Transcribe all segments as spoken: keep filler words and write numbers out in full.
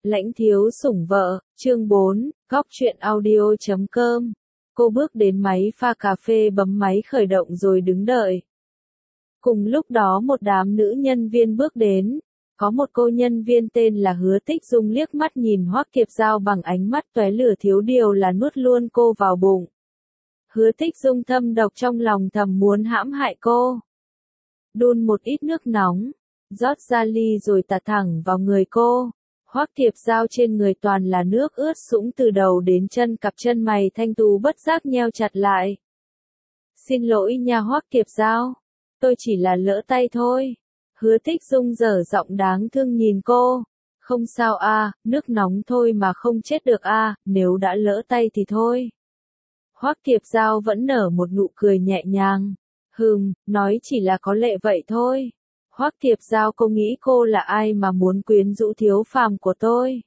Lãnh thiếu sủng vợ, chương bốn, góc truyện audio chấm com. Cô bước đến máy pha cà phê bấm máy khởi động rồi đứng đợi. Cùng lúc đó một đám nữ nhân viên bước đến. Có một cô nhân viên tên là Hứa Tích Dung liếc mắt nhìn Hoắc Kiệp Dao bằng ánh mắt tóe lửa, thiếu điều là nuốt luôn cô vào bụng. Hứa Tích Dung thâm độc trong lòng thầm muốn hãm hại cô. Đun một ít nước nóng, rót ra ly rồi tạt thẳng vào người cô. Hoắc Kiệp Dao trên người toàn là nước ướt sũng từ đầu đến chân, cặp chân mày thanh tú bất giác nheo chặt lại. Xin lỗi nha Hoắc Kiệp Dao, tôi chỉ là lỡ tay thôi. Hứa Tích Dung dở giọng đáng thương nhìn cô. Không sao a, nước nóng thôi mà không chết được a, nếu đã lỡ tay thì thôi. Hoắc Kiệp Dao vẫn nở một nụ cười nhẹ nhàng. Hừm, nói chỉ là có lệ vậy thôi. Hoắc Kiệp Dao, cô nghĩ cô là ai mà muốn quyến rũ Thiếu Phàm của tôi?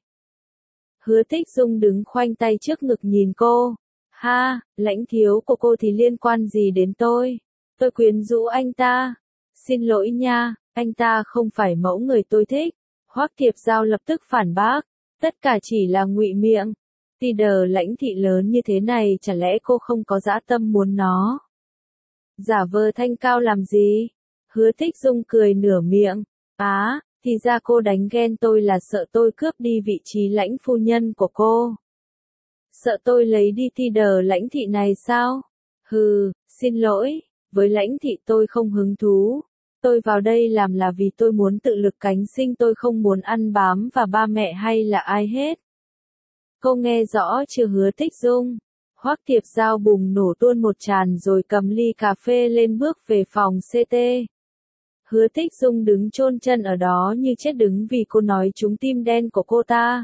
Hứa Tích Dung đứng khoanh tay trước ngực nhìn cô. Ha, lãnh thiếu của cô thì liên quan gì đến tôi? Tôi quyến rũ anh ta. Xin lỗi nha, anh ta không phải mẫu người tôi thích. Hoắc Kiệp Dao lập tức phản bác. Tất cả chỉ là ngụy miệng. Ti đờ lãnh thị lớn như thế này, chả lẽ cô không có dã tâm muốn nó? Giả vờ thanh cao làm gì? Hứa Tích Dung cười nửa miệng. Á, thì ra cô đánh ghen tôi là sợ tôi cướp đi vị trí lãnh phu nhân của cô. Sợ tôi lấy đi ti đờ lãnh thị này sao? Hừ, xin lỗi, với lãnh thị tôi không hứng thú. Tôi vào đây làm là vì tôi muốn tự lực cánh sinh, tôi không muốn ăn bám vào ba mẹ hay là ai hết. Cô nghe rõ chưa Hứa Tích Dung? Hoắc Kiệp Dao bùng nổ tuôn một tràn rồi cầm ly cà phê lên bước về phòng xê tê. Hứa Tích Dung đứng chôn chân ở đó như chết đứng vì cô nói trúng tim đen của cô ta.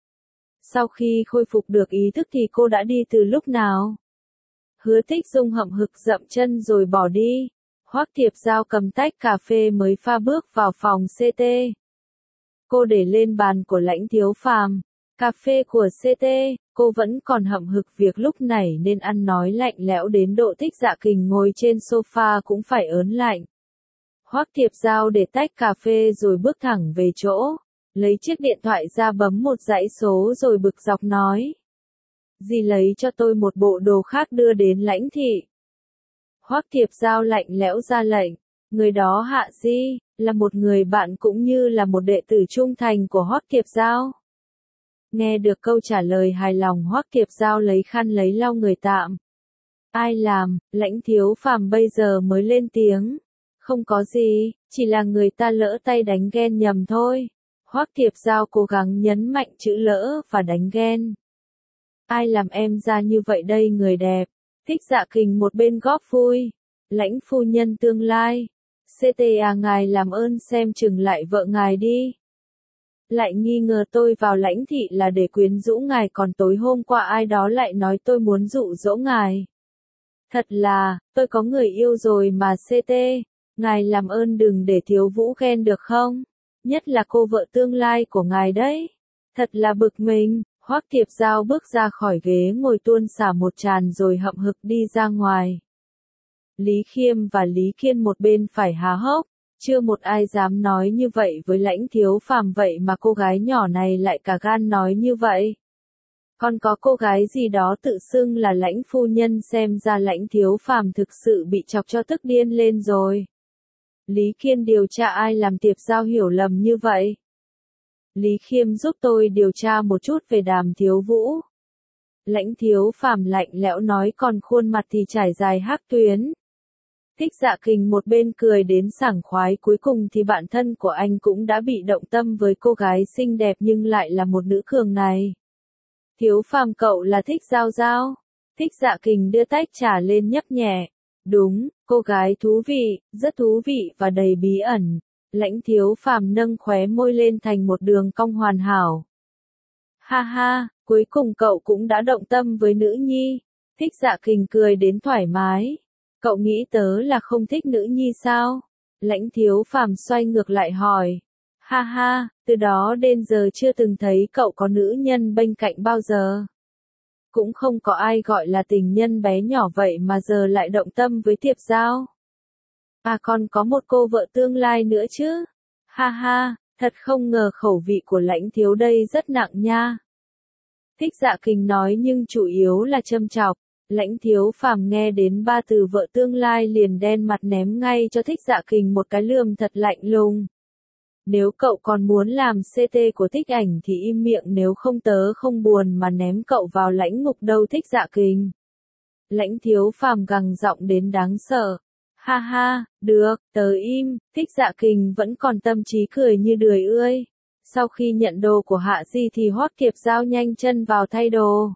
Sau khi khôi phục được ý thức thì cô đã đi từ lúc nào? Hứa Tích Dung hậm hực dậm chân rồi bỏ đi. Hoắc Kiệp Dao cầm tách cà phê mới pha bước vào phòng xê tê. Cô để lên bàn của lãnh Thiếu Phàm. Cà phê của xê tê, cô vẫn còn hậm hực việc lúc này nên ăn nói lạnh lẽo đến độ Thích Dạ Kình ngồi trên sofa cũng phải ớn lạnh. Hoắc Kiệp Dao để tách cà phê rồi bước thẳng về chỗ, lấy chiếc điện thoại ra bấm một dãy số rồi bực dọc nói. Dì lấy cho tôi một bộ đồ khác đưa đến lãnh thị. Hoắc Kiệp Dao lạnh lẽo ra lệnh, người đó Hạ Di, là một người bạn cũng như là một đệ tử trung thành của Hoắc Kiệp Dao. Nghe được câu trả lời hài lòng, Hoắc Kiệp Dao lấy khăn lấy lau người tạm. Ai làm? Lãnh Thiếu Phàm bây giờ mới lên tiếng. Không có gì, chỉ là người ta lỡ tay đánh ghen nhầm thôi. Hoắc Kiệp Dao cố gắng nhấn mạnh chữ lỡ và đánh ghen. Ai làm em ra như vậy đây người đẹp? Thích Dạ Kình một bên góp vui. Lãnh phu nhân tương lai. xê tê à, ngài làm ơn xem chừng lại vợ ngài đi. Lại nghi ngờ tôi vào lãnh thị là để quyến rũ ngài, còn tối hôm qua ai đó lại nói tôi muốn dụ dỗ ngài. Thật là, tôi có người yêu rồi mà xê tê, ngài làm ơn đừng để Thiếu Vũ ghen được không? Nhất là cô vợ tương lai của ngài đấy. Thật là bực mình. Hoắc Kiệp Dao bước ra khỏi ghế ngồi tuôn xả một tràn rồi hậm hực đi ra ngoài. Lý Khiêm và Lý Kiên một bên phải há hốc. Chưa một ai dám nói như vậy với lãnh Thiếu Phàm, vậy mà cô gái nhỏ này lại cả gan nói như vậy. Còn có cô gái gì đó tự xưng là lãnh phu nhân, xem ra lãnh Thiếu Phàm thực sự bị chọc cho tức điên lên rồi. Lý Kiên, điều tra ai làm Tiệp Dao hiểu lầm như vậy. Lý Khiêm, giúp tôi điều tra một chút về Đàm Thiếu Vũ. Lãnh Thiếu Phàm lạnh lẽo nói, còn khuôn mặt thì trải dài hắc tuyến. Thích Dạ Kình một bên cười đến sảng khoái, cuối cùng thì bạn thân của anh cũng đã bị động tâm với cô gái xinh đẹp nhưng lại là một nữ cường này. Thiếu Phàm, cậu là Thích Giao Giao? Thích Dạ Kình đưa tách trà lên nhấp nhẹ. Đúng, cô gái thú vị, rất thú vị và đầy bí ẩn. Lãnh Thiếu Phàm nâng khóe môi lên thành một đường cong hoàn hảo. Ha ha, cuối cùng cậu cũng đã động tâm với nữ nhi. Thích Dạ Kình cười đến thoải mái. Cậu nghĩ tớ là không thích nữ nhi sao? Lãnh Thiếu Phàm xoay ngược lại hỏi. Ha ha, từ đó đến giờ chưa từng thấy cậu có nữ nhân bên cạnh bao giờ. Cũng không có ai gọi là tình nhân bé nhỏ vậy mà giờ lại động tâm với Tiệp Dao. À, còn có một cô vợ tương lai nữa chứ. Ha ha, Thật không ngờ khẩu vị của Lãnh thiếu đây rất nặng nha. Thích Dạ Kình nói nhưng chủ yếu là châm chọc. Lãnh Thiếu Phàm nghe đến ba từ vợ tương lai liền đen mặt ném ngay cho Thích Dạ Kình một cái lườm thật lạnh lùng. Nếu cậu còn muốn làm xê tê của Thích Ảnh thì im miệng, nếu không tớ không buồn mà ném cậu vào lãnh ngục đâu Thích Dạ Kình. Lãnh Thiếu Phàm gằn giọng đến đáng sợ. Ha ha, được, tớ im. Thích Dạ Kình vẫn còn tâm trí cười như đười ươi. Sau khi nhận đồ của Hạ Di thì Hoắc Kiệp Giao nhanh chân vào thay đồ.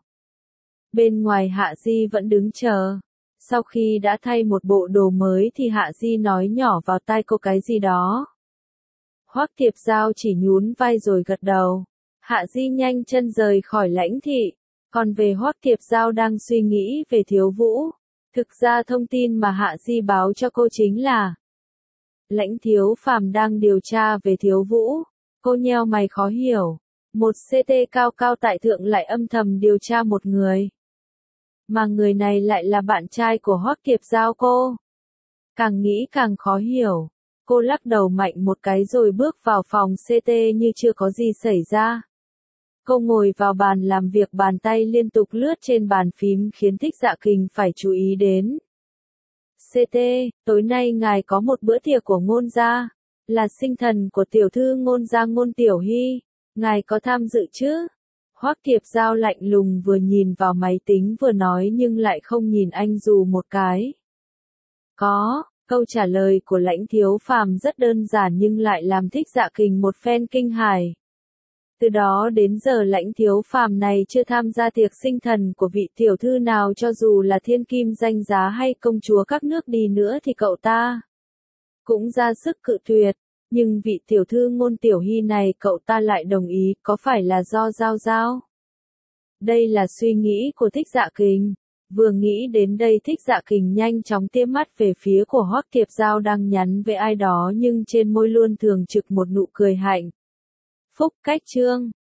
Bên ngoài Hạ Di vẫn đứng chờ. Sau khi đã thay một bộ đồ mới thì Hạ Di nói nhỏ vào tai cô cái gì đó. Hoắc Kiệp Giao chỉ nhún vai rồi gật đầu. Hạ Di nhanh chân rời khỏi lãnh thị. Còn về Hoắc Kiệp Giao đang suy nghĩ về Thiếu Vũ. Thực ra thông tin mà Hạ Di báo cho cô chính là Lãnh Thiếu Phàm đang điều tra về Thiếu Vũ. Cô nheo mày khó hiểu. Một xê tê cao cao tại thượng lại âm thầm điều tra một người. Mà người này lại là bạn trai của Hoắc Kiệp Giao cô. Càng nghĩ càng khó hiểu. Cô lắc đầu mạnh một cái rồi bước vào phòng xê tê như chưa có gì xảy ra. Cô ngồi vào bàn làm việc, bàn tay liên tục lướt trên bàn phím khiến Thích Dạ Kình phải chú ý đến. xê tê, tối nay ngài có một bữa tiệc của Ngôn gia, là sinh thần của tiểu thư Ngôn gia Ngôn Tiểu Hy, ngài có tham dự chứ? Hoắc Kiệp Giao lạnh lùng vừa nhìn vào máy tính vừa nói nhưng lại không nhìn anh dù một cái. Có. Câu trả lời của Lãnh Thiếu Phàm rất đơn giản nhưng lại làm Thích Dạ Kình một phen kinh hài. Từ đó đến giờ Lãnh Thiếu Phàm này chưa tham gia tiệc sinh thần của vị tiểu thư nào, cho dù là thiên kim danh giá hay công chúa các nước đi nữa thì cậu ta cũng ra sức cự tuyệt. Nhưng vị tiểu thư Ngôn Tiểu Hy này cậu ta lại đồng ý, có phải là do Giao Giao? Đây là suy nghĩ của Thích Dạ Kình. Vừa nghĩ đến đây Thích Dạ Kình nhanh chóng tiêm mắt về phía của Hoắc Kiệp Giao đang nhắn với ai đó nhưng trên môi luôn thường trực một nụ cười hạnh phúc. Cách chương